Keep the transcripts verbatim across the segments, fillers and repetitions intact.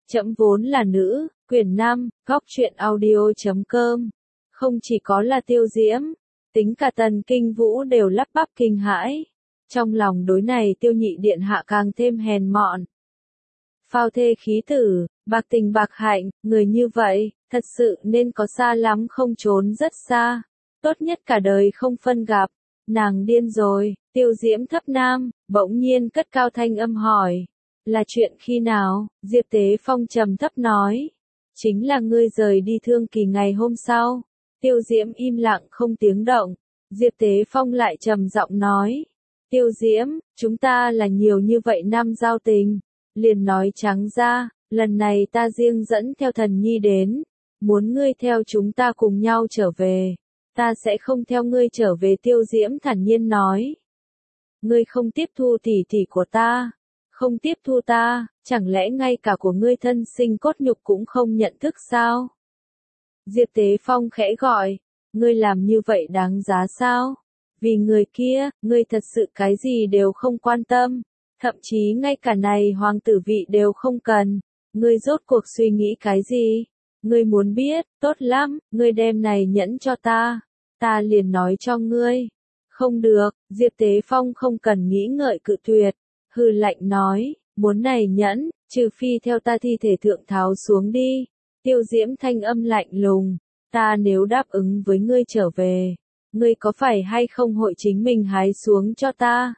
Trẫm vốn là nữ, quyển năm, góc truyện audio chấm com. Không chỉ có là Tiêu Diễm, tính cả Tần Kinh Vũ đều lắp bắp kinh hãi. Trong lòng đối này Tiêu Nhị điện hạ càng thêm hèn mọn. Phao thê khí tử, bạc tình bạc hạnh, người như vậy, thật sự nên có xa lắm không trốn rất xa. Tốt nhất cả đời không phân gặp. Nàng điên rồi, Tiêu Diễm thấp nam, bỗng nhiên cất cao thanh âm hỏi. Là chuyện khi nào? Diệp Tế Phong trầm thấp nói. Chính là ngươi rời đi Thương Kỳ ngày hôm sau. Tiêu Diễm im lặng không tiếng động. Diệp Tế Phong lại trầm giọng nói. Tiêu Diễm, chúng ta là nhiều như vậy năm giao tình. Liền nói trắng ra, lần này ta riêng dẫn theo thần nhi đến. Muốn ngươi theo chúng ta cùng nhau trở về. Ta sẽ không theo ngươi trở về, Tiêu Diễm thản nhiên nói. Ngươi không tiếp thu tỷ tỷ của ta. Không tiếp thu ta, chẳng lẽ ngay cả của ngươi thân sinh cốt nhục cũng không nhận thức sao? Diệp Tế Phong khẽ gọi, ngươi làm như vậy đáng giá sao? Vì người kia, ngươi thật sự cái gì đều không quan tâm, thậm chí ngay cả này hoàng tử vị đều không cần. Ngươi rốt cuộc suy nghĩ cái gì? Ngươi muốn biết, tốt lắm, ngươi đem này nhẫn cho ta, ta liền nói cho ngươi. Không được, Diệp Tế Phong không cần nghĩ ngợi cự tuyệt. Hừ lạnh nói, muốn này nhẫn, trừ phi theo ta thi thể thượng tháo xuống đi. Tiêu Diễm thanh âm lạnh lùng, ta nếu đáp ứng với ngươi trở về, ngươi có phải hay không hội chính mình hái xuống cho ta?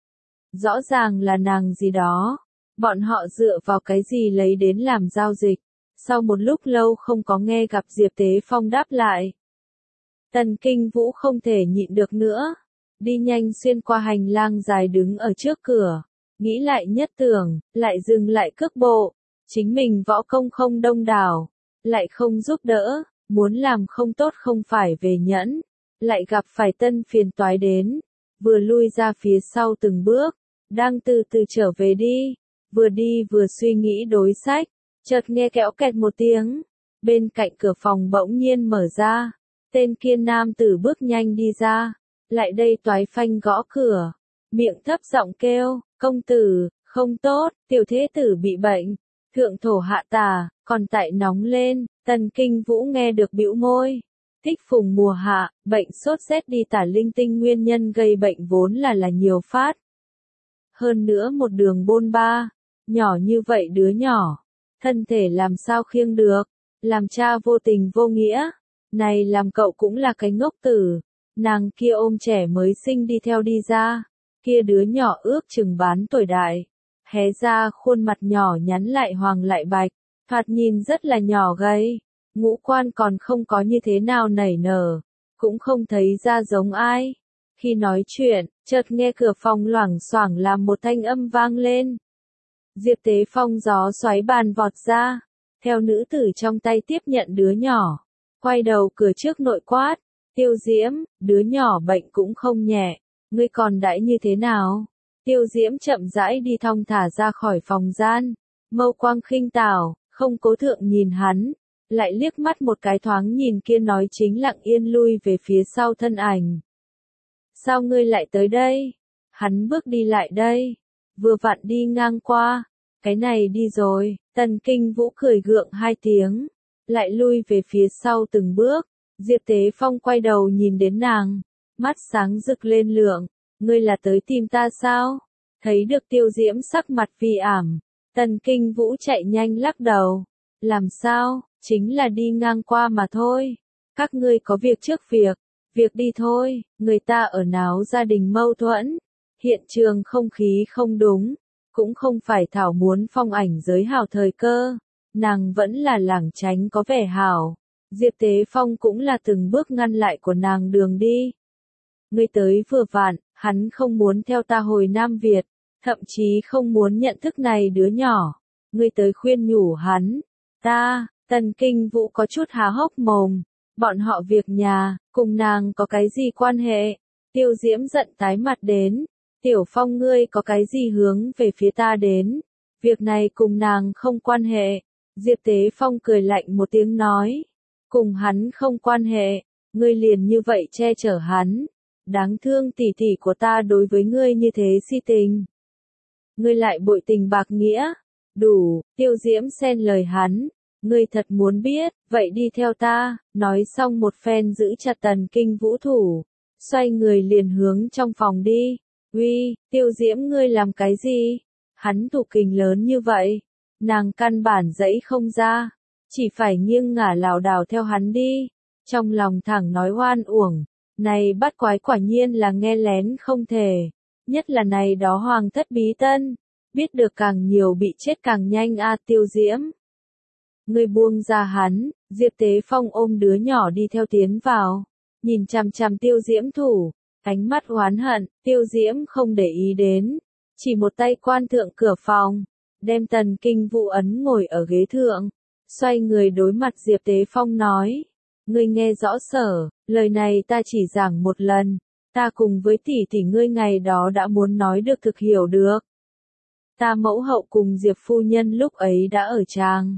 Rõ ràng là nàng gì đó, bọn họ dựa vào cái gì lấy đến làm giao dịch. Sau một lúc lâu không có nghe gặp Diệp Tế Phong đáp lại. Tần Kinh Vũ không thể nhịn được nữa, đi nhanh xuyên qua hành lang dài đứng ở trước cửa. Nghĩ lại nhất tưởng, lại dừng lại cước bộ, chính mình võ công không đông đảo, lại không giúp đỡ, muốn làm không tốt không phải về nhẫn, lại gặp phải tân phiền toái đến, vừa lui ra phía sau từng bước, đang từ từ trở về đi, vừa đi vừa suy nghĩ đối sách, chợt nghe kéo kẹt một tiếng, bên cạnh cửa phòng bỗng nhiên mở ra, tên kia nam tử bước nhanh đi ra, lại đây toái phanh gõ cửa, miệng thấp giọng kêu. Công tử, không tốt, tiểu thế tử bị bệnh, thượng thổ hạ tà, còn tại nóng lên. Tần Kinh Vũ nghe được bĩu môi. Thích phùng mùa hạ, bệnh sốt rét đi tả linh tinh, nguyên nhân gây bệnh vốn là là nhiều phát. Hơn nữa một đường bôn ba, nhỏ như vậy đứa nhỏ, thân thể làm sao khiêng được, làm cha vô tình vô nghĩa, này làm cậu cũng là cái ngốc tử. Nàng kia ôm trẻ mới sinh đi theo đi ra. Kia đứa nhỏ ước chừng bán tuổi đại, hé ra khuôn mặt nhỏ nhắn lại hoàng lại bạch, thoạt nhìn rất là nhỏ gầy, ngũ quan còn không có như thế nào nảy nở, cũng không thấy ra giống ai. Khi nói chuyện, chợt nghe cửa phòng loảng xoảng làm một thanh âm vang lên. Diệp Tế Phong gió xoáy bàn vọt ra, theo nữ tử trong tay tiếp nhận đứa nhỏ, quay đầu cửa trước nội quát, Tiêu Diễm, đứa nhỏ bệnh cũng không nhẹ. Ngươi còn đãi như thế nào? Tiêu Diễm chậm rãi đi thong thả ra khỏi phòng gian, mâu quang khinh tảo, không cố thượng nhìn hắn, lại liếc mắt một cái thoáng nhìn kia nói chính lặng yên lui về phía sau thân ảnh. Sao ngươi lại tới đây? Hắn bước đi lại đây, vừa vặn đi ngang qua, cái này đi rồi. Tần Kinh Vũ cười gượng hai tiếng, lại lui về phía sau từng bước. Diệp Tế Phong quay đầu nhìn đến nàng. Mắt sáng rực lên lượng, ngươi là tới tìm ta sao? Thấy được Tiêu Diễm sắc mặt vi ảm, Tần Kinh Vũ chạy nhanh lắc đầu. Làm sao, chính là đi ngang qua mà thôi. Các ngươi có việc trước việc, việc đi thôi, người ta ở náo gia đình mâu thuẫn. Hiện trường không khí không đúng, cũng không phải Thảo muốn phong ảnh giới hảo thời cơ. Nàng vẫn là lảng tránh có vẻ hảo. Diệp Tế Phong cũng là từng bước ngăn lại của nàng đường đi. Ngươi tới vừa vặn, hắn không muốn theo ta hồi Nam Việt, thậm chí không muốn nhận thức này đứa nhỏ. Ngươi tới khuyên nhủ hắn, ta, Tần Kinh Vũ có chút há hốc mồm, bọn họ việc nhà, cùng nàng có cái gì quan hệ? Tiêu Diễm giận tái mặt đến, Tiểu Phong ngươi có cái gì hướng về phía ta đến? Việc này cùng nàng không quan hệ. Diệp Tế Phong cười lạnh một tiếng nói, cùng hắn không quan hệ, ngươi liền như vậy che chở hắn. Đáng thương tỷ tỷ của ta đối với ngươi như thế si tình. Ngươi lại bội tình bạc nghĩa, Đủ, Tiêu Diễm xen lời hắn. Ngươi thật muốn biết, vậy đi theo ta, nói xong một phen giữ chặt Tần Kinh Vũ thủ. Xoay người liền hướng trong phòng đi. Uy, Tiêu Diễm ngươi làm cái gì? Hắn thủ kình lớn như vậy. Nàng căn bản dẫy không ra. Chỉ phải nghiêng ngả lảo đảo theo hắn đi. Trong lòng thẳng nói oan uổng. Này bắt quái quả nhiên là nghe lén không thể. Nhất là này đó hoàng thất bí tân. Biết được càng nhiều bị chết càng nhanh a Tiêu Diễm. Ngươi buông ra hắn, Diệp Tế Phong ôm đứa nhỏ đi theo tiến vào. Nhìn chằm chằm Tiêu Diễm thủ, ánh mắt oán hận, Tiêu Diễm không để ý đến. Chỉ một tay quan thượng cửa phòng, đem Tần Kinh Vũ ấn ngồi ở ghế thượng. Xoay người đối mặt Diệp Tế Phong nói. Ngươi nghe rõ sở, lời này ta chỉ giảng một lần. Ta cùng với tỷ tỷ ngươi ngày đó đã muốn nói được thực hiểu được. Ta mẫu hậu cùng Diệp phu nhân lúc ấy đã ở tràng.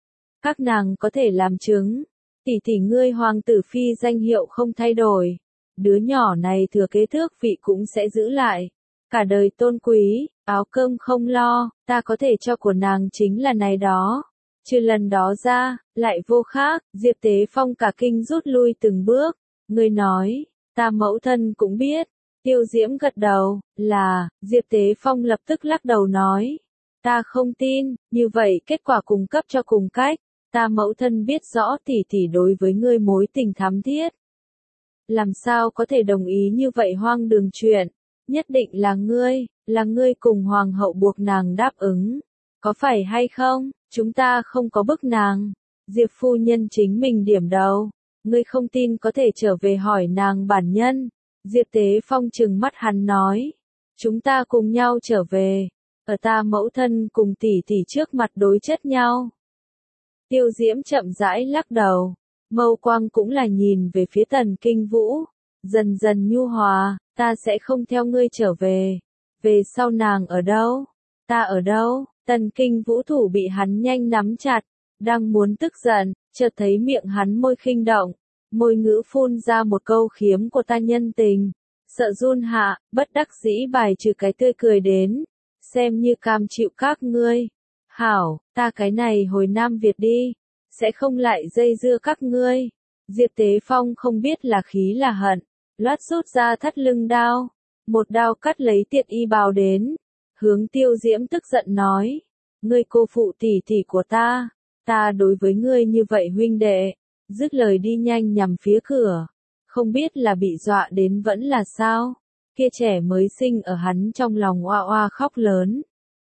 Các nàng có thể làm chứng. Tỷ tỷ ngươi hoàng tử phi danh hiệu không thay đổi. Đứa nhỏ này thừa kế thước vị cũng sẽ giữ lại. Cả đời tôn quý, áo cơm không lo, ta có thể cho của nàng chính là này đó. Trừ lần đó ra, lại vô khác, Diệp Tế Phong cả kinh rút lui từng bước. Ngươi nói, ta mẫu thân cũng biết. Tiêu Diễm gật đầu, là, Diệp Tế Phong lập tức lắc đầu nói. Ta không tin, như vậy kết quả cung cấp cho cùng cách. Ta mẫu thân biết rõ tỷ tỷ đối với ngươi mối tình thắm thiết. Làm sao có thể đồng ý như vậy hoang đường chuyện. Nhất định là ngươi, là ngươi cùng hoàng hậu buộc nàng đáp ứng. Có phải hay không, chúng ta không có bức nàng. Diệp phu nhân chính mình điểm đầu. Ngươi không tin có thể trở về hỏi nàng bản nhân. Diệp Tế Phong trừng mắt hắn nói. Chúng ta cùng nhau trở về. Ở ta mẫu thân cùng tỷ tỷ trước mặt đối chất nhau. Tiêu Diễm chậm rãi lắc đầu. Mâu quang cũng là nhìn về phía Tần Kinh Vũ. Dần dần nhu hòa, ta sẽ không theo ngươi trở về. Về sau nàng ở đâu? Ta ở đâu? Tần Kinh Vũ thủ bị hắn nhanh nắm chặt. Đang muốn tức giận, chợt thấy miệng hắn môi khinh động. Môi ngữ phun ra một câu khiếm của ta nhân tình. Sợ run hạ, bất đắc dĩ bài trừ cái tươi cười đến. Xem như cam chịu các ngươi. Hảo, ta cái này hồi Nam Việt đi. Sẽ không lại dây dưa các ngươi. Diệp Tế Phong không biết là khí là hận. Loát rút ra thắt lưng đao. Một đao cắt lấy tiện y bào đến. Hướng Tiêu Diễm tức giận nói. Ngươi cô phụ tỷ tỷ của ta. Ta đối với ngươi như vậy huynh đệ. Dứt lời đi nhanh nhằm phía cửa. Không biết là bị dọa đến vẫn là sao. Kia trẻ mới sinh ở hắn trong lòng oa oa khóc lớn.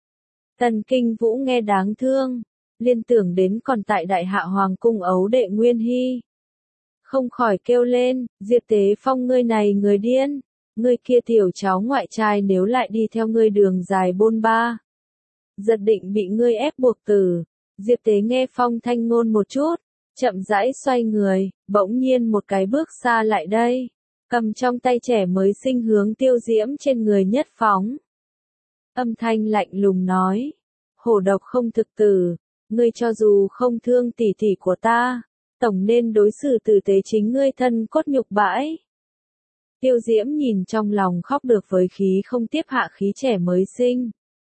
Tần Kinh Vũ nghe đáng thương. Liên tưởng đến còn tại đại hạ hoàng cung ấu đệ Nguyên Hy. Không khỏi kêu lên, Diệp Tế Phong ngươi này người điên. Ngươi kia tiểu cháu ngoại trai nếu lại đi theo ngươi đường dài bôn ba. Giật định bị ngươi ép buộc tử. Diệp Tế nghe phong thanh ngôn một chút. Chậm rãi xoay người, bỗng nhiên một cái bước xa lại đây. Cầm trong tay trẻ mới sinh hướng Tiêu Diễm trên người nhất phóng. Âm thanh lạnh lùng nói. Hổ độc không thực tử. Ngươi cho dù không thương tỷ tỷ của ta. Tổng nên đối xử tử tế chính ngươi thân cốt nhục bãi. Tiêu Diễm nhìn trong lòng khóc được với khí không tiếp hạ khí trẻ mới sinh.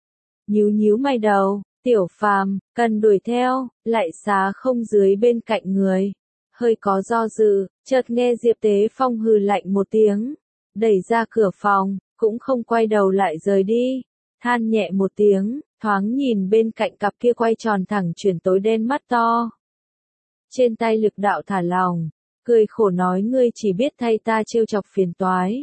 Nhíu nhíu mày đầu. Tiểu Phàm, cần đuổi theo, lại xá không dưới bên cạnh người. Hơi có do dự, chợt nghe Diệp Tế Phong hừ lạnh một tiếng. Đẩy ra cửa phòng, cũng không quay đầu lại rời đi. Than nhẹ một tiếng, thoáng nhìn bên cạnh cặp kia quay tròn thẳng chuyển tối đen mắt to. Trên tay lực đạo thả lòng, cười khổ nói ngươi chỉ biết thay ta trêu chọc phiền toái.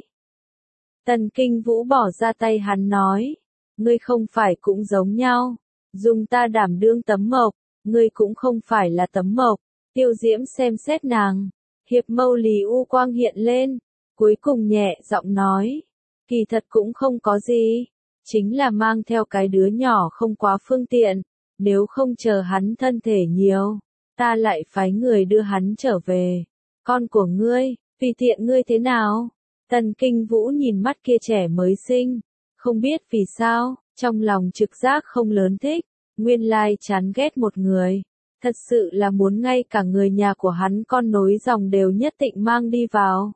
Tần Kinh Vũ bỏ ra tay hắn nói. Ngươi không phải cũng giống nhau. Dùng ta đảm đương tấm mộc, ngươi cũng không phải là tấm mộc. Tiêu Diễm xem xét nàng, hiệp mâu lì u quang hiện lên, cuối cùng nhẹ giọng nói, kỳ thật cũng không có gì, chính là mang theo cái đứa nhỏ không quá phương tiện, nếu không chờ hắn thân thể nhiều, ta lại phái người đưa hắn trở về. Con của ngươi, tùy tiện ngươi thế nào? Tần Kinh Vũ nhìn mắt kia trẻ mới sinh, không biết vì sao. Trong lòng trực giác không lớn thích, nguyên lai chán ghét một người, thật sự là muốn ngay cả người nhà của hắn con nối dòng đều nhất định mang đi vào.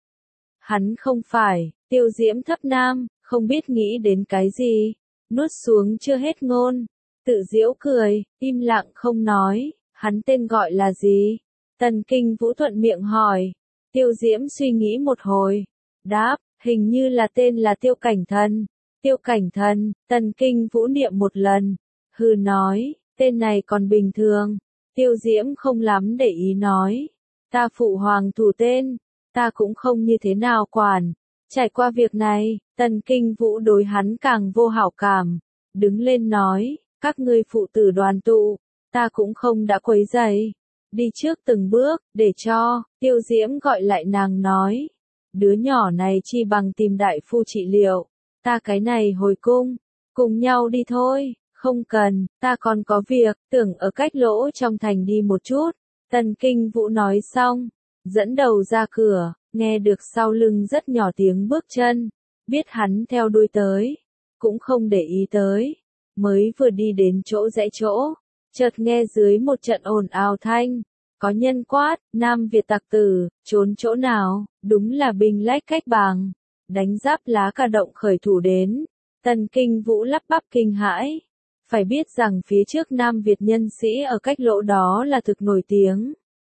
Hắn không phải, Tiêu Diễm thấp nam, không biết nghĩ đến cái gì, nuốt xuống chưa hết ngôn, Tự giễu cười, im lặng không nói, hắn tên gọi là gì? Tần Kinh Vũ thuận miệng hỏi. Tiêu Diễm suy nghĩ một hồi, đáp, hình như là tên là Tiêu Cảnh Thần. Tiêu Cảnh Thần, Tần Kinh Vũ niệm một lần, hừ nói, tên này còn bình thường. Tiêu Diễm không lắm để ý nói, ta phụ hoàng thủ tên, ta cũng không như thế nào quản. Trải qua việc này, Tần Kinh Vũ đối hắn càng vô hảo cảm, đứng lên nói, các ngươi phụ tử đoàn tụ, ta cũng không đã quấy rầy. Đi trước từng bước, để cho, Tiêu Diễm gọi lại nàng nói, đứa nhỏ này chi bằng tìm đại phu trị liệu, ta cái này hồi cung, cùng nhau đi thôi, không cần, ta còn có việc, tưởng ở cách lỗ trong thành đi một chút. Tần Kinh Vũ nói xong, dẫn đầu ra cửa, nghe được sau lưng rất nhỏ tiếng bước chân, biết hắn theo đuôi tới, cũng không để ý tới, mới vừa đi đến chỗ rẽ chỗ, chợt nghe dưới một trận ồn ào thanh, có nhân quát, Nam Việt tặc tử, trốn chỗ nào, đúng là binh lách cách bàng, đánh giáp lá cả động khởi thủ đến. Tần Kinh Vũ lắp bắp kinh hãi, phải biết rằng phía trước Nam Việt nhân sĩ ở cách lỗ đó là thực nổi tiếng.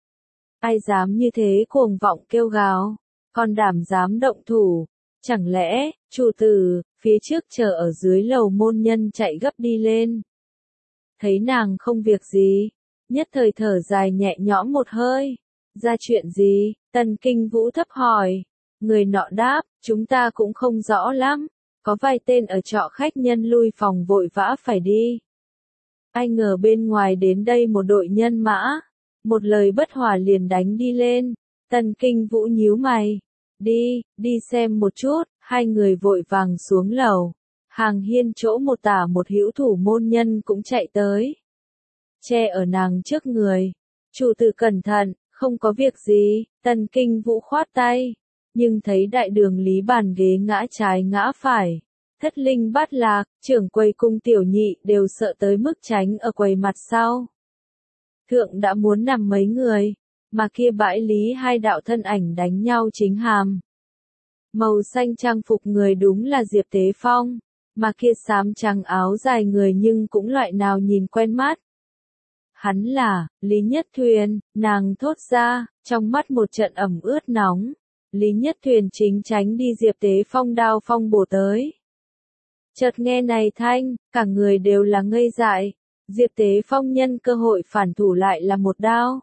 Ai dám như thế cuồng vọng kêu gào, còn đảm dám động thủ, chẳng lẽ, chủ tử, phía trước chờ ở dưới lầu môn nhân chạy gấp đi lên. Thấy nàng không việc gì, nhất thời thở dài nhẹ nhõm một hơi, ra chuyện gì, Tần Kinh Vũ thấp hỏi, người nọ đáp, chúng ta cũng không rõ lắm, có vài tên ở trọ khách nhân lui phòng vội vã phải đi. Ai ngờ bên ngoài đến đây một đội nhân mã, một lời bất hòa liền đánh đi lên, Tần Kinh Vũ nhíu mày, đi, đi xem một chút, hai người vội vàng xuống lầu, hàng hiên chỗ một tả một hữu thủ môn nhân cũng chạy tới. Che ở nàng trước người, chủ tử cẩn thận, không có việc gì, Tần Kinh Vũ khoát tay, nhưng thấy đại đường lý bàn ghế ngã trái ngã phải, thất linh bát lạc, trưởng quầy cung tiểu nhị đều sợ tới mức tránh ở quầy mặt sau. Thượng đã muốn nằm mấy người, mà kia bãi lý hai đạo thân ảnh đánh nhau chính hàm. Màu xanh trang phục người đúng là Diệp Tế Phong, mà kia xám trắng áo dài người nhưng cũng loại nào nhìn quen mắt. Hắn là, Lý Nhất Thuyền, nàng thốt ra, trong mắt một trận ẩm ướt nóng. Lý Nhất Thuyền chính tránh đi Diệp Tế Phong đao phong bổ tới. Chợt nghe này thanh, cả người đều là ngây dại. Diệp Tế Phong nhân cơ hội phản thủ lại là một đao.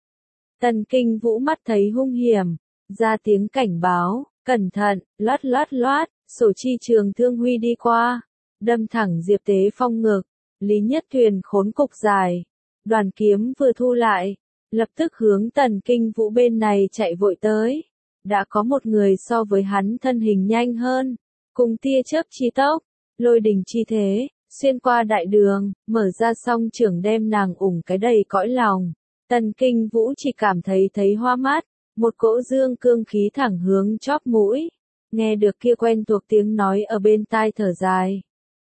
Tần Kinh Vũ mắt thấy hung hiểm, ra tiếng cảnh báo, cẩn thận, loát loát loát, sổ chi trường thương huy đi qua, đâm thẳng Diệp Tế Phong ngực. Lý Nhất Thuyền khốn cục dài, đoàn kiếm vừa thu lại, lập tức hướng Tần Kinh Vũ bên này chạy vội tới. Đã có một người so với hắn thân hình nhanh hơn, cùng tia chớp chi tốc, lôi đình chi thế, xuyên qua đại đường, mở ra song trưởng đem nàng ủng cái đầy cõi lòng. Tần Kinh Vũ chỉ cảm thấy thấy hoa mắt, một cỗ dương cương khí thẳng hướng chóp mũi, nghe được kia quen thuộc tiếng nói ở bên tai thở dài.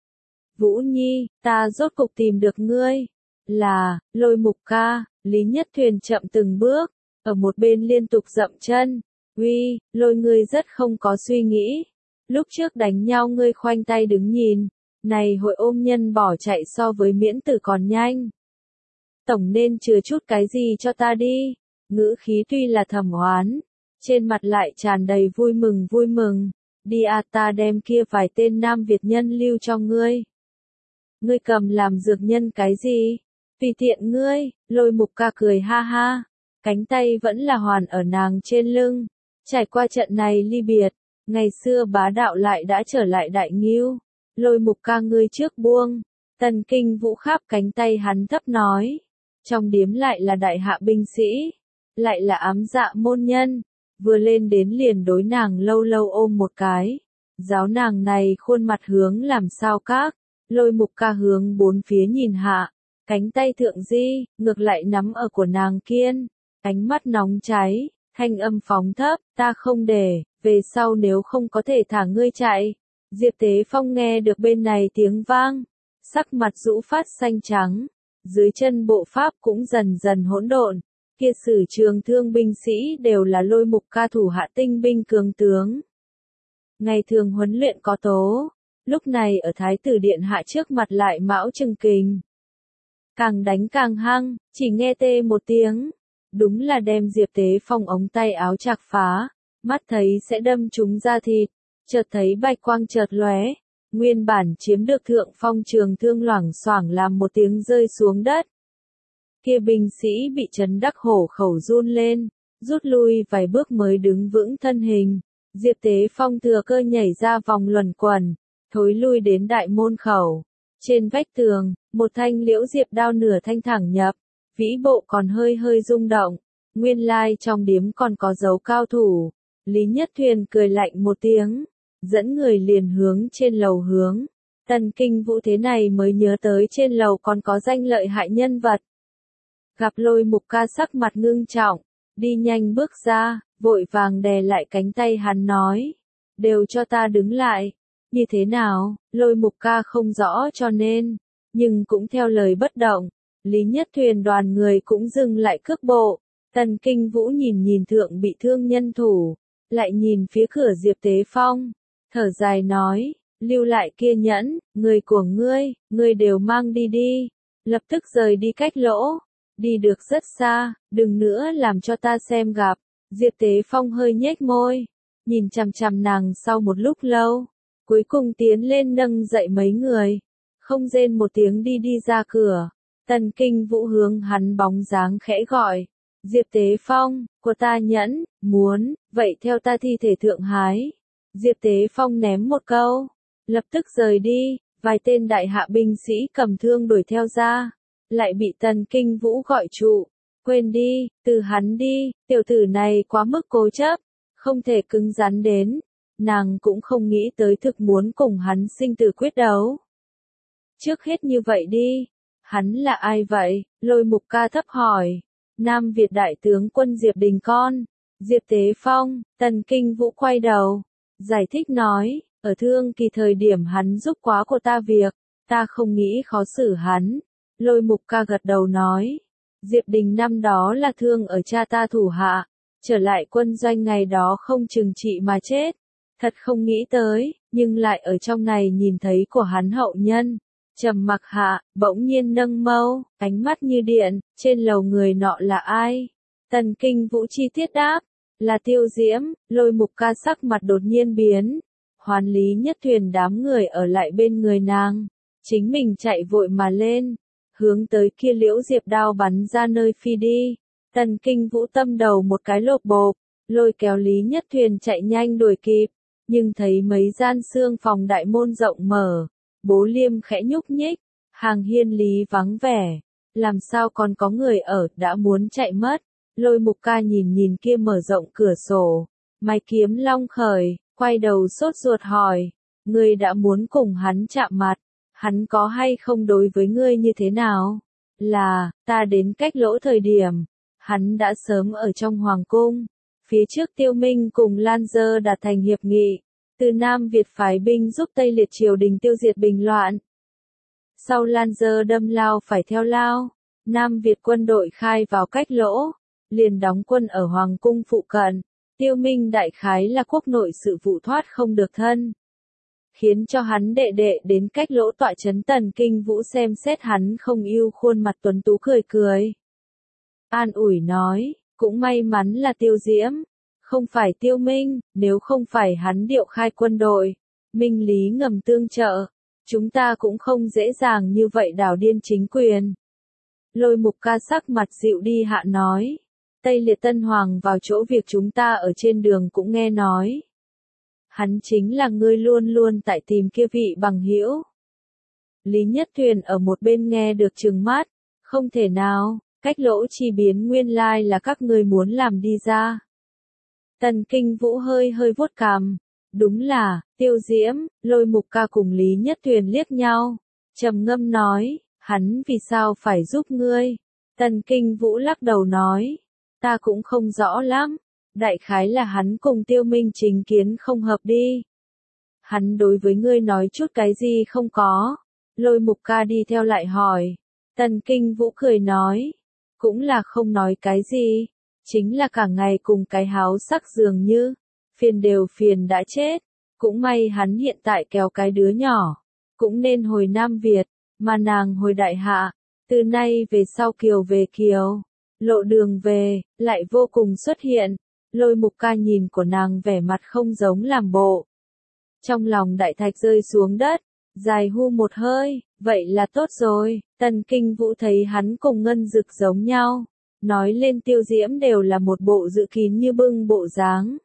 Vũ Nhi, ta rốt cục tìm được ngươi, là, Lôi Mục ca. Lý Nhất Thuyền chậm từng bước, ở một bên liên tục dậm chân. Uy, Lôi ngươi rất không có suy nghĩ. Lúc trước đánh nhau ngươi khoanh tay đứng nhìn, này hội ôm nhân bỏ chạy so với miễn tử còn nhanh. Tổng nên chừa chút cái gì cho ta đi. Ngữ khí tuy là thầm oán, trên mặt lại tràn đầy vui mừng vui mừng. Đi à, ta đem kia vài tên Nam Việt nhân lưu cho ngươi. Ngươi cầm làm dược nhân cái gì? Tùy tiện ngươi. Lôi Mục ca cười ha ha, cánh tay vẫn là hoàn ở nàng trên lưng. Trải qua trận này ly biệt, ngày xưa bá đạo lại đã trở lại đại nghiêu. Lôi Mục ca ngươi trước buông. Tần Kinh Vũ khắp cánh tay hắn thấp nói. Trong điếm lại là đại hạ binh sĩ, lại là ám dạ môn nhân. Vừa lên đến liền đối nàng lâu lâu ôm một cái. Giáo nàng này khuôn mặt hướng làm sao các. Lôi Mục ca hướng bốn phía nhìn hạ. Cánh tay thượng di, ngược lại nắm ở của nàng kiên. Ánh mắt nóng cháy, thanh âm phóng thấp, ta không để, về sau nếu không có thể thả ngươi chạy. Diệp Tế Phong nghe được bên này tiếng vang, sắc mặt rũ phát xanh trắng, dưới chân bộ pháp cũng dần dần hỗn độn. Kia sử trường thương binh sĩ đều là Lôi Mục ca thủ hạ tinh binh cường tướng. Ngày thường huấn luyện có tố, lúc này ở Thái tử điện hạ trước mặt lại mão trừng kình. càng đánh càng hăng, chỉ nghe tê một tiếng. Đúng là đem Diệp Tế Phong ống tay áo chạc phá, mắt thấy sẽ đâm trúng da thịt, chợt thấy bạch quang chợt lóe, nguyên bản chiếm được thượng phong trường thương loảng xoảng làm một tiếng rơi xuống đất. Kia binh sĩ bị chấn đắc hổ khẩu run lên, rút lui vài bước mới đứng vững thân hình. Diệp Tế Phong thừa cơ nhảy ra vòng luẩn quẩn, thối lui đến đại môn khẩu. Trên vách tường, một thanh liễu diệp đao nửa thanh thẳng nhập, vĩ bộ còn hơi hơi rung động. Nguyên lai trong điếm còn có dấu cao thủ. Lý Nhất Thuyền cười lạnh một tiếng, dẫn người liền hướng trên lầu hướng. Tần Kinh Vũ thế này mới nhớ tới trên lầu còn có danh lợi hại nhân vật. Gặp Lôi Mục Ca sắc mặt ngưng trọng, đi nhanh bước ra, vội vàng đè lại cánh tay hắn nói, đều cho ta đứng lại. Như thế nào? Lôi Mục Ca không rõ cho nên, nhưng cũng theo lời bất động. Lý Nhất Thuyền đoàn người cũng dừng lại cước bộ. Tần Kinh Vũ nhìn nhìn thượng bị thương nhân thủ, lại nhìn phía cửa Diệp Tế Phong, thở dài nói, lưu lại kia nhẫn, người của ngươi, ngươi đều mang đi đi, lập tức rời đi cách lỗ, đi được rất xa, đừng nữa làm cho ta xem gặp. Diệp Tế Phong hơi nhếch môi, nhìn chằm chằm nàng sau một lúc lâu, cuối cùng tiến lên nâng dậy mấy người, không rên một tiếng đi đi ra cửa. Tần Kinh Vũ hướng hắn bóng dáng khẽ gọi, Diệp Tế Phong, của ta nhẫn, muốn, vậy theo ta thi thể thượng hái. Diệp Tế Phong ném một câu, lập tức rời đi, vài tên đại hạ binh sĩ cầm thương đuổi theo ra, lại bị Tần Kinh Vũ gọi trụ, quên đi, từ hắn đi, tiểu tử này quá mức cố chấp, không thể cứng rắn đến, nàng cũng không nghĩ tới thực muốn cùng hắn sinh tử quyết đấu. Trước hết như vậy đi, hắn là ai vậy? Lôi Mục Ca thấp hỏi. Nam Việt đại tướng quân Diệp Đình con. Diệp Tế Phong. Tần Kinh Vũ quay đầu, giải thích nói, ở thương kỳ thời điểm hắn giúp quá của ta việc, ta không nghĩ khó xử hắn. Lôi Mục Ca gật đầu nói, Diệp Đình năm đó là thương ở cha ta thủ hạ, trở lại quân doanh ngày đó không chừng trị mà chết. Thật không nghĩ tới, nhưng lại ở trong này nhìn thấy của hắn hậu nhân. Trầm mặc hạ, bỗng nhiên nâng mâu, ánh mắt như điện, trên lầu người nọ là ai? Tần Kinh Vũ chi tiết đáp, là Tiêu Diễm. Lôi Mục Ca sắc mặt đột nhiên biến, Hoán Lý Nhất Thuyền đám người ở lại bên người nàng, chính mình chạy vội mà lên, hướng tới kia liễu diệp đao bắn ra nơi phi đi. Tần Kinh Vũ tâm đầu một cái lộp bộp, lôi kéo Lý Nhất Thuyền chạy nhanh đuổi kịp, nhưng thấy mấy gian xương phòng đại môn rộng mở. Bố Liêm khẽ nhúc nhích, hàng hiên lý vắng vẻ, làm sao còn có người ở, đã muốn chạy mất. Lôi Mục Ca nhìn nhìn kia mở rộng cửa sổ, mày kiếm long khởi, quay đầu sốt ruột hỏi, ngươi đã muốn cùng hắn chạm mặt, hắn có hay không đối với ngươi như thế nào? Là, ta đến cách lỗ thời điểm, hắn đã sớm ở trong hoàng cung, phía trước Tiêu Minh cùng Lan Dơ đạt thành hiệp nghị. Từ Nam Việt phái binh giúp Tây Liệt triều đình tiêu diệt bình loạn. Sau Lan Dơ đâm lao phải theo lao, Nam Việt quân đội khai vào cách lỗ, liền đóng quân ở Hoàng cung phụ cận. Tiêu Minh đại khái là quốc nội sự vụ thoát không được thân, khiến cho hắn đệ đệ đến cách lỗ tọa chấn. Tần Kinh Vũ xem xét hắn không yêu khuôn mặt tuấn tú cười cười. An ủi nói, cũng may mắn là Tiêu Diễm. Không phải Tiêu Minh, nếu không phải hắn điệu khai quân đội, Minh Lý ngầm tương trợ, chúng ta cũng không dễ dàng như vậy đảo điên chính quyền. Lôi Mục Ca sắc mặt dịu đi hạ nói, Tây Liệt Tân Hoàng vào chỗ việc chúng ta ở trên đường cũng nghe nói. Hắn chính là ngươi luôn luôn tại tìm kia vị bằng hữu. Lý Nhất Thuyền ở một bên nghe được trừng mắt, không thể nào, cách lỗ chi biến nguyên lai là các ngươi muốn làm đi ra. Tần Kinh Vũ hơi hơi vuốt cằm, đúng là, Tiêu Diễm. Lôi Mục Ca cùng Lý Nhất Thuyền liếc nhau, trầm ngâm nói, hắn vì sao phải giúp ngươi? Tần Kinh Vũ lắc đầu nói, ta cũng không rõ lắm, đại khái là hắn cùng Tiêu Minh chính kiến không hợp đi. Hắn đối với ngươi nói chút cái gì không có? Lôi Mục Ca đi theo lại hỏi. Tần Kinh Vũ cười nói, cũng là không nói cái gì. Chính là cả ngày cùng cái háo sắc dường như, phiền đều phiền đã chết, cũng may hắn hiện tại kéo cái đứa nhỏ, cũng nên hồi Nam Việt, mà nàng hồi Đại Hạ, Từ nay về sau kiều về kiều, lộ đường về, lại vô cùng xuất hiện. Lôi Mục Ca nhìn của nàng vẻ mặt không giống làm bộ. Trong lòng đại thạch rơi xuống đất, dài hu một hơi, vậy là tốt rồi. Tần Kinh Vũ thấy hắn cùng Ngân Dực giống nhau, nói lên Tiêu Diễm đều là một bộ dự kín như bưng bộ dáng.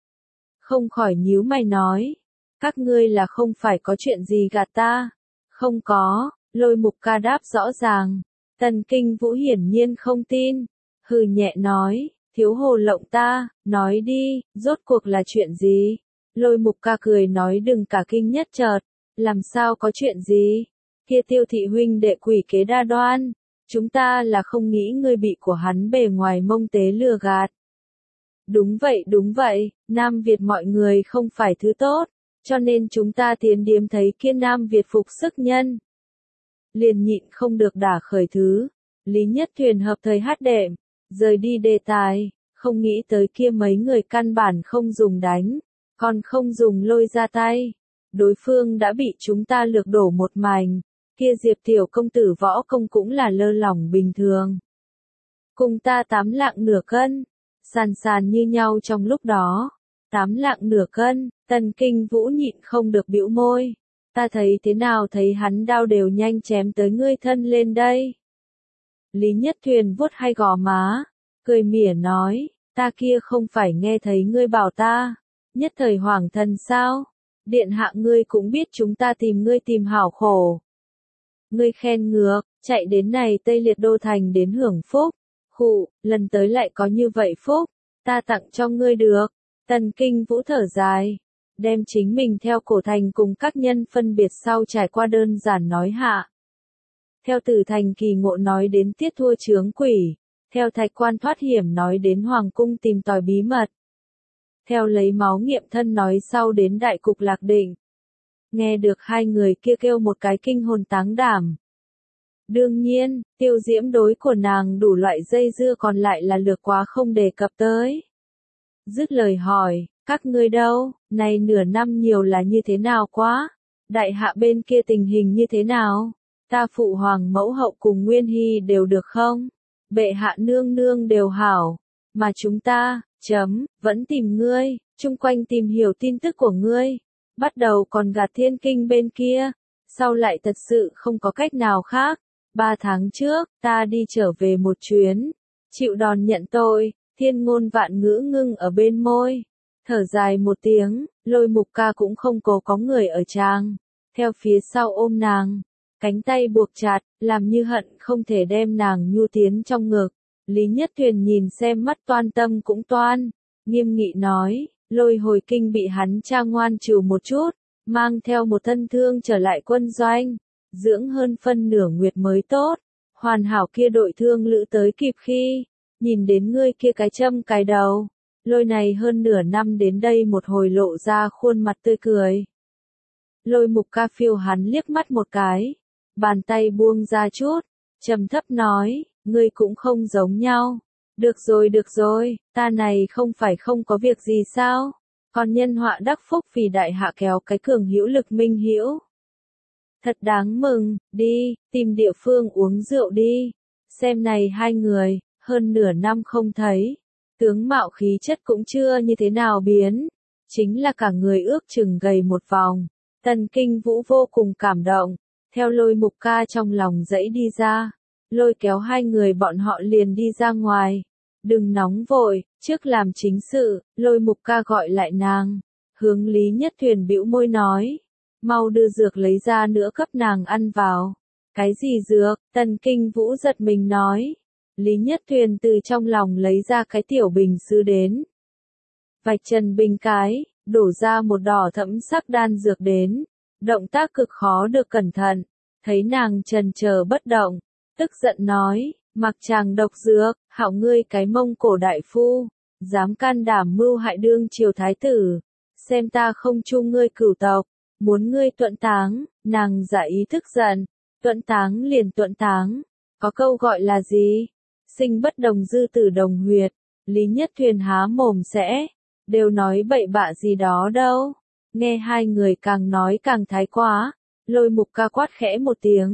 Không khỏi nhíu mày nói, các ngươi là không phải có chuyện gì gạt ta? Không có, Lôi Mục Ca đáp rõ ràng. Tần Kinh Vũ hiển nhiên không tin, hừ nhẹ nói, thiếu hồ lộng ta, nói đi, rốt cuộc là chuyện gì? Lôi Mục Ca cười nói đừng cả kinh nhất chợt, làm sao có chuyện gì? Kia Tiêu thị huynh đệ quỷ kế đa đoan, chúng ta là không nghĩ ngươi bị của hắn bề ngoài mông tế lừa gạt. Đúng vậy đúng vậy, Nam Việt mọi người không phải thứ tốt, cho nên chúng ta tiến điếm thấy kia Nam Việt phục sức nhân. Liền nhịn không được đả khởi thứ, Lý Nhất Thuyền hợp thời hát đệm, rời đi đề tài, không nghĩ tới kia mấy người căn bản không dùng đánh, còn không dùng lôi ra tay. Đối phương đã bị chúng ta lược đổ một mảnh, kia Diệp tiểu công tử võ công cũng là lơ lỏng bình thường. Cùng ta tám lạng nửa cân, sàn sàn như nhau trong lúc đó, tám lạng nửa cân, Tần Kinh Vũ nhịn không được bĩu môi. Ta thấy thế nào thấy hắn đao đều nhanh chém tới ngươi thân lên đây. Lý Nhất Thuyền vuốt hai gò má, cười mỉa nói, ta kia không phải nghe thấy ngươi bảo ta, nhất thời hoàng thần sao? Điện hạ ngươi cũng biết chúng ta tìm ngươi tìm hảo khổ. Ngươi khen ngược, chạy đến này Tây Liệt Đô Thành đến hưởng phúc. Khụ, lần tới lại có như vậy phúc, ta tặng cho ngươi được. Tần Kinh Vũ thở dài, đem chính mình theo cổ thành cùng các nhân phân biệt sau trải qua đơn giản nói hạ. Theo Tử Thành kỳ ngộ nói đến tiết thua chướng quỷ, theo Thạch Quan thoát hiểm nói đến Hoàng cung tìm tòi bí mật. Theo lấy máu nghiệm thân nói sau đến đại cục lạc định. Nghe được hai người kia kêu một cái kinh hồn táng đảm. Đương nhiên, Tiêu Diễm đối của nàng đủ loại dây dưa còn lại là lược quá không đề cập tới. Dứt lời hỏi, các ngươi đâu, này nửa năm nhiều là như thế nào quá? Đại hạ bên kia tình hình như thế nào? Ta phụ hoàng mẫu hậu cùng Nguyên Hy đều được không? Bệ hạ nương nương đều hảo. Mà chúng ta, chấm, vẫn tìm ngươi, chung quanh tìm hiểu tin tức của ngươi. Bắt đầu còn gạt Thiên Kinh bên kia, sau lại thật sự không có cách nào khác. Ba tháng trước, ta đi trở về một chuyến, chịu đòn nhận tội, thiên ngôn vạn ngữ ngưng ở bên môi. Thở dài một tiếng, Lôi Mục Ca cũng không cố có người ở trang, theo phía sau ôm nàng, cánh tay buộc chặt, làm như hận không thể đem nàng nhu tiến trong ngực. Lý Nhất Thuyền nhìn xem mắt toan tâm cũng toan, nghiêm nghị nói, Lôi hồi kinh bị hắn cha ngoan trừ một chút, mang theo một thân thương trở lại quân doanh, dưỡng hơn phân nửa nguyệt mới tốt, hoàn hảo kia đội thương lữ tới kịp khi, nhìn đến ngươi kia cái châm cái đầu. Lôi này hơn nửa năm đến đây một hồi lộ ra khuôn mặt tươi cười. Lôi Mục Ca phiêu hắn liếc mắt một cái, bàn tay buông ra chút, trầm thấp nói, ngươi cũng không giống nhau. Được rồi được rồi, ta này không phải không có việc gì sao? Còn nhân họa đắc phúc vì đại hạ kéo cái cường hữu lực minh hữu. Thật đáng mừng, đi, tìm địa phương uống rượu đi. Xem này hai người, hơn nửa năm không thấy. Tướng mạo khí chất cũng chưa như thế nào biến. Chính là cả người ước chừng gầy một vòng. Tần Kinh Vũ vô cùng cảm động. Theo Lôi Mục Ca trong lòng dãy đi ra. Lôi kéo hai người bọn họ liền đi ra ngoài. Đừng nóng vội, trước làm chính sự, Lôi Mục Ca gọi lại nàng. Hướng Lý Nhất Thuyền bĩu môi nói. Mau đưa dược lấy ra nữa cấp nàng ăn vào. Cái gì dược? Tần Kinh Vũ giật mình nói. Lý Nhất Thuyền từ trong lòng lấy ra cái tiểu bình sứ đến. Vạch trần bình cái, đổ ra một đỏ thẫm sắc đan dược đến. Động tác cực khó được cẩn thận. Thấy nàng trần chờ bất động, tức giận nói, mặc chàng độc dược, hảo ngươi cái Mông Cổ đại phu, dám can đảm mưu hại đương triều thái tử, xem ta không chu ngươi cửu tộc, muốn ngươi tuẫn táng. Nàng giả ý tức giận, tuẫn táng liền tuẫn táng, có câu gọi là gì? Sinh bất đồng dư tử đồng huyệt. Lý Nhất Thuyền há mồm sẽ, đều nói bậy bạ gì đó đâu. Nghe hai người càng nói càng thái quá, Lôi Mục Ca quát khẽ một tiếng,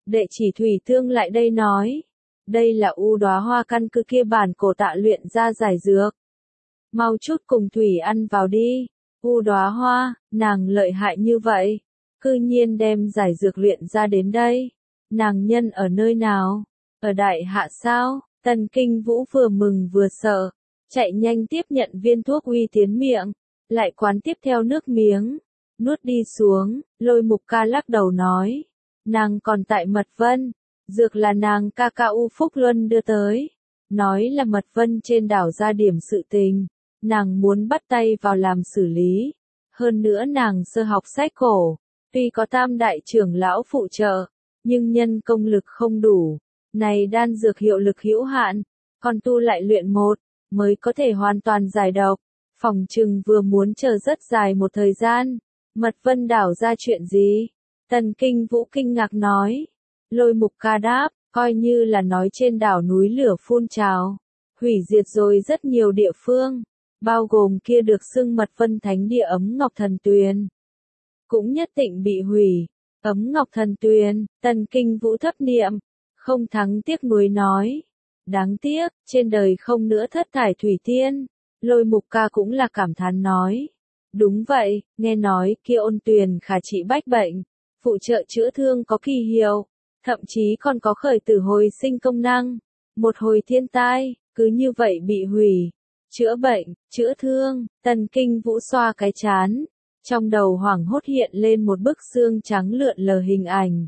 Đệ chỉ thủy thương lại đây nói. Đây là u đóa hoa căn cứ kia bản cổ tạ luyện ra giải dược. Mau chút cùng thủy ăn vào đi. U đóa hoa, nàng lợi hại như vậy. Cư nhiên đem giải dược luyện ra đến đây. Nàng nhân ở nơi nào? Ở đại hạ sao? Tần Kinh Vũ vừa mừng vừa sợ. Chạy nhanh tiếp nhận viên thuốc uy tiến miệng. Lại quán tiếp theo nước miếng. Nuốt đi xuống, Lôi Mục Ca lắc đầu nói. Nàng còn tại Mật Vân. Dược là nàng ca ca U Phúc Luân đưa tới. Nói là Mật Vân trên đảo ra điểm sự tình. Nàng muốn bắt tay vào làm xử lý. Hơn nữa nàng sơ học sách cổ. Tuy có tam đại trưởng lão phụ trợ, nhưng nhân công lực không đủ. Này đan dược hiệu lực hữu hạn, còn tu lại luyện một, mới có thể hoàn toàn giải độc. Phòng trừng vừa muốn chờ rất dài một thời gian. Mật Vân đảo ra chuyện gì? Tần Kinh Vũ kinh ngạc nói. Lôi Mục Ca đáp, coi như là nói trên đảo núi lửa phun trào. Hủy diệt rồi rất nhiều địa phương, bao gồm kia được xưng Mật Vân Thánh Địa Ấm Ngọc Thần Tuyền. Cũng nhất định bị hủy. Ấm Ngọc Thần Tuyền, Tần Kinh Vũ thấp niệm, không thắng tiếc nuối nói. Đáng tiếc, trên đời không nữa thất thải thủy tiên. Lôi Mục Ca cũng là cảm thán nói. Đúng vậy, nghe nói kia ôn tuyền khả trị bách bệnh, phụ trợ chữa thương có kỳ hiệu, thậm chí còn có khởi tử hồi sinh công năng. Một hồi thiên tai, cứ như vậy bị hủy. Chữa bệnh, chữa thương, Tần Kinh Vũ xoa cái chán. Trong đầu hoảng hốt hiện lên một bức xương trắng lượn lờ hình ảnh.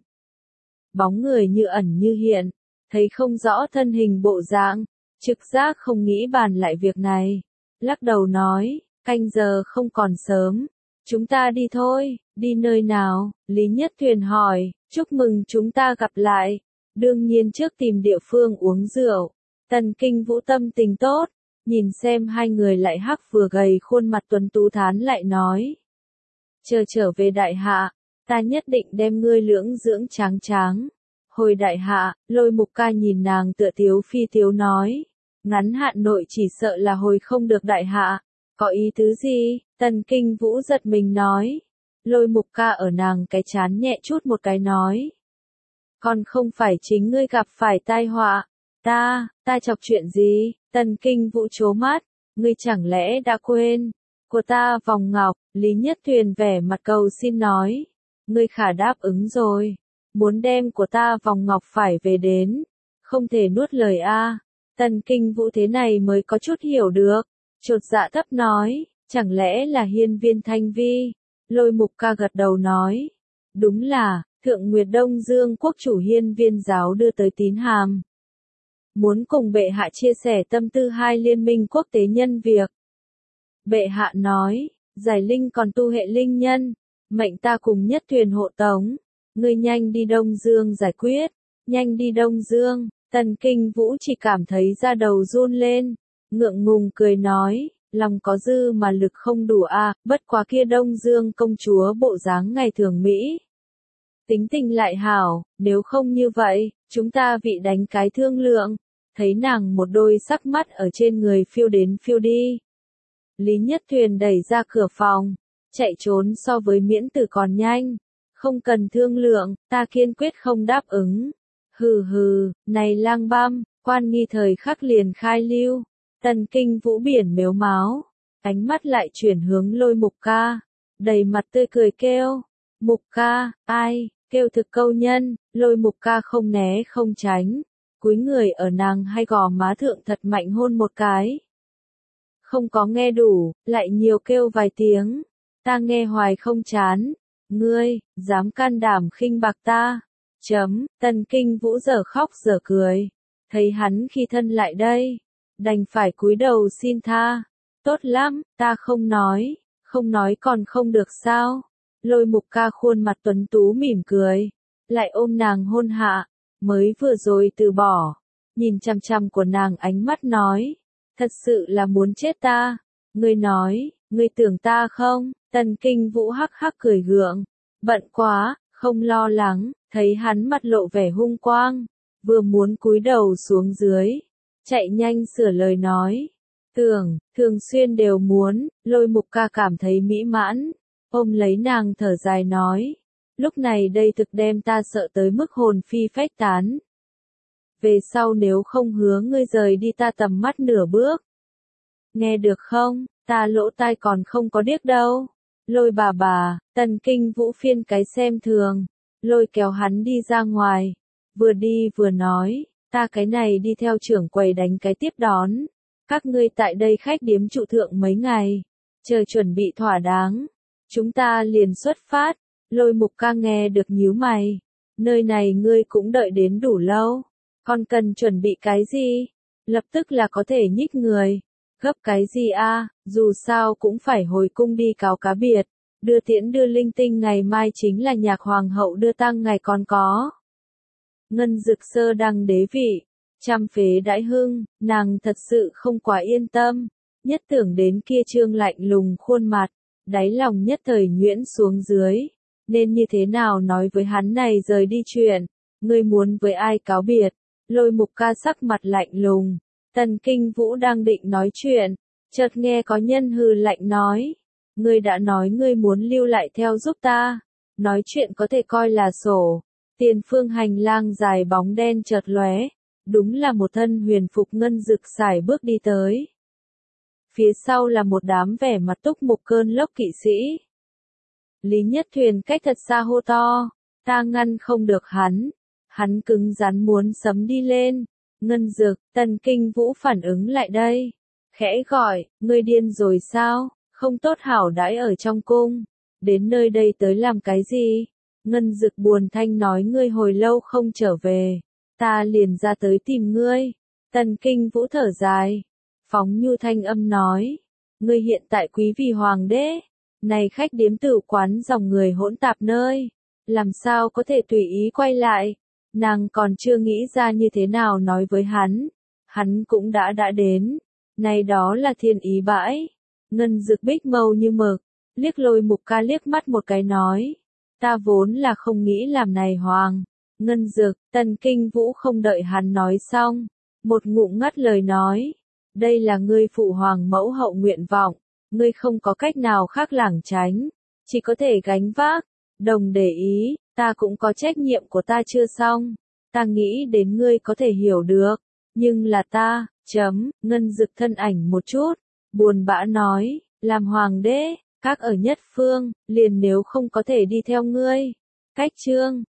Bóng người như ẩn như hiện, thấy không rõ thân hình bộ dạng, trực giác không nghĩ bàn lại việc này. Lắc đầu nói, canh giờ không còn sớm, chúng ta đi thôi. Đi nơi nào? Lý Nhất Thuyền hỏi. Chúc mừng chúng ta gặp lại. Đương nhiên trước tìm địa phương uống rượu. Tần Kinh Vũ tâm tình tốt, nhìn xem hai người lại hắc vừa gầy khuôn mặt tuấn tú thán lại nói. Chờ trở về đại hạ, ta nhất định đem ngươi lưỡng dưỡng tráng tráng. Hồi đại hạ, Lôi Mục Ca nhìn nàng tựa tiếu phi tiếu nói. Ngắn hạn nội chỉ sợ là hồi không được đại hạ. Có ý tứ gì? Tần Kinh Vũ giật mình nói. Lôi Mục Ca ở nàng cái chán nhẹ chút một cái nói. Còn không phải chính ngươi gặp phải tai họa. Ta, ta chọc chuyện gì? Tần Kinh Vũ trố mắt. Ngươi chẳng lẽ đã quên? Của ta vòng ngọc, Lý Nhất Thuyền vẻ mặt cầu xin nói. Ngươi khả đáp ứng rồi. Muốn đem của ta vòng ngọc phải về đến. Không thể nuốt lời a. Tần Kinh Vũ thế này mới có chút hiểu được. Chột dạ thấp nói, chẳng lẽ là hiên viên Thanh Vi? Lôi Mục Ca gật đầu nói. Đúng là, Thượng Nguyệt Đông Dương quốc chủ hiên viên giáo đưa tới tín hàm. Muốn cùng bệ hạ chia sẻ tâm tư hai liên minh quốc tế nhân việc. Bệ hạ nói, giải linh còn tu hệ linh nhân, mệnh ta cùng Nhất Thuyền hộ tống. Ngươi nhanh đi Đông Dương giải quyết, nhanh đi Đông Dương. Tần Kinh Vũ chỉ cảm thấy da đầu run lên, ngượng ngùng cười nói, lòng có dư mà lực không đủ a, à, bất quá kia Đông Dương công chúa bộ dáng ngày thường Mỹ. Tính tình lại hảo, nếu không như vậy, chúng ta vị đánh cái thương lượng. Thấy nàng một đôi sắc mắt ở trên người phiêu đến phiêu đi. Lý Nhất Thuyền đẩy ra cửa phòng, chạy trốn so với miễn tử còn nhanh. Không cần thương lượng, ta kiên quyết không đáp ứng. Hừ hừ, này lang băm, quan nghi thời khắc liền khai lưu. Tần Kinh Vũ biển mếu máo, ánh mắt lại chuyển hướng Lôi Mục Ca, đầy mặt tươi cười kêu. Mục Ca, ai, kêu thực câu nhân. Lôi Mục Ca không né không tránh, cúi người ở nàng hay gò má thượng thật mạnh hôn một cái. Không có nghe đủ, lại nhiều kêu vài tiếng. Ta nghe hoài không chán. Ngươi, dám can đảm khinh bạc ta. Chấm, Tần Kinh Vũ giờ khóc giờ cười. Thấy hắn khi thân lại đây, đành phải cúi đầu xin tha. Tốt lắm, ta không nói, không nói còn không được sao. Lôi Mục Ca khuôn mặt tuấn tú mỉm cười, lại ôm nàng hôn hạ, mới vừa rồi từ bỏ. Nhìn chằm chằm của nàng ánh mắt nói, thật sự là muốn chết ta. Ngươi nói, ngươi tưởng ta không? Tần Kinh Vũ hắc hắc cười gượng, bận quá, không lo lắng. Thấy hắn mặt lộ vẻ hung quang, vừa muốn cúi đầu xuống dưới, chạy nhanh sửa lời nói. Tưởng, thường xuyên đều muốn. Lôi Mục Ca cảm thấy mỹ mãn, ôm lấy nàng thở dài nói. Lúc này đây thực đem ta sợ tới mức hồn phi phách tán. Về sau nếu không hứa ngươi rời đi ta tầm mắt nửa bước. Nghe được không, ta lỗ tai còn không có điếc đâu. Lôi bà bà, Tần Kinh Vũ phiên cái xem thường, lôi kéo hắn đi ra ngoài, vừa đi vừa nói, ta cái này đi theo trưởng quầy đánh cái tiếp đón, các ngươi tại đây khách điếm trụ thượng mấy ngày, chờ chuẩn bị thỏa đáng, chúng ta liền xuất phát. Lôi Mục Ca nghe được nhíu mày, nơi này ngươi cũng đợi đến đủ lâu, còn cần chuẩn bị cái gì? Lập tức là có thể nhích người. Gấp cái gì a? Dù sao cũng phải hồi cung đi cáo cá biệt, đưa tiễn đưa linh tinh ngày mai chính là nhạc hoàng hậu đưa tang ngày còn có. Ngân Dực sơ đăng đế vị, trăm phế đãi hưng, nàng thật sự không quá yên tâm, nhất tưởng đến kia trương lạnh lùng khuôn mặt, đáy lòng nhất thời nhuyễn xuống dưới, nên như thế nào nói với hắn này rời đi chuyện, ngươi muốn với ai cáo biệt? Lôi Mục Ca sắc mặt lạnh lùng. Tần Kinh Vũ đang định nói chuyện, chợt nghe có nhân hừ lạnh nói, ngươi đã nói ngươi muốn lưu lại theo giúp ta, nói chuyện có thể coi là sổ. Tiền phương hành lang dài bóng đen chợt lóe, đúng là một thân huyền phục ngân dực sải bước đi tới. Phía sau là một đám vẻ mặt túc mục cơn lốc kỵ sĩ. Lý Nhất Thuyền cách thật xa hô to, ta ngăn không được hắn, hắn cứng rắn muốn sấm đi lên. Ngân Dực, Tần Kinh Vũ phản ứng lại đây, khẽ gọi, ngươi điên rồi sao, không tốt hảo đãi ở trong cung, đến nơi đây tới làm cái gì? Ngân Dực buồn thanh nói ngươi hồi lâu không trở về, ta liền ra tới tìm ngươi. Tần Kinh Vũ thở dài, phóng nhu thanh âm nói, ngươi hiện tại quý vì hoàng đế, này khách điếm tử quán dòng người hỗn tạp nơi, làm sao có thể tùy ý quay lại? Nàng còn chưa nghĩ ra như thế nào nói với hắn, hắn cũng đã đã đến, này đó là thiên ý bãi. Ngân Dực bích mâu như mực, liếc Lôi Mục Ca liếc mắt một cái nói, ta vốn là không nghĩ làm này hoàng. Ngân Dực, Tần Kinh Vũ không đợi hắn nói xong, một ngụm ngắt lời nói, đây là ngươi phụ hoàng mẫu hậu nguyện vọng, ngươi không có cách nào khác lảng tránh, chỉ có thể gánh vác. Đồng để ý, ta cũng có trách nhiệm của ta chưa xong, ta nghĩ đến ngươi có thể hiểu được, nhưng là ta, chấm, Ngân Dực thân ảnh một chút, buồn bã nói, làm hoàng đế, các ở nhất phương, liền nếu không có thể đi theo ngươi. Cách chương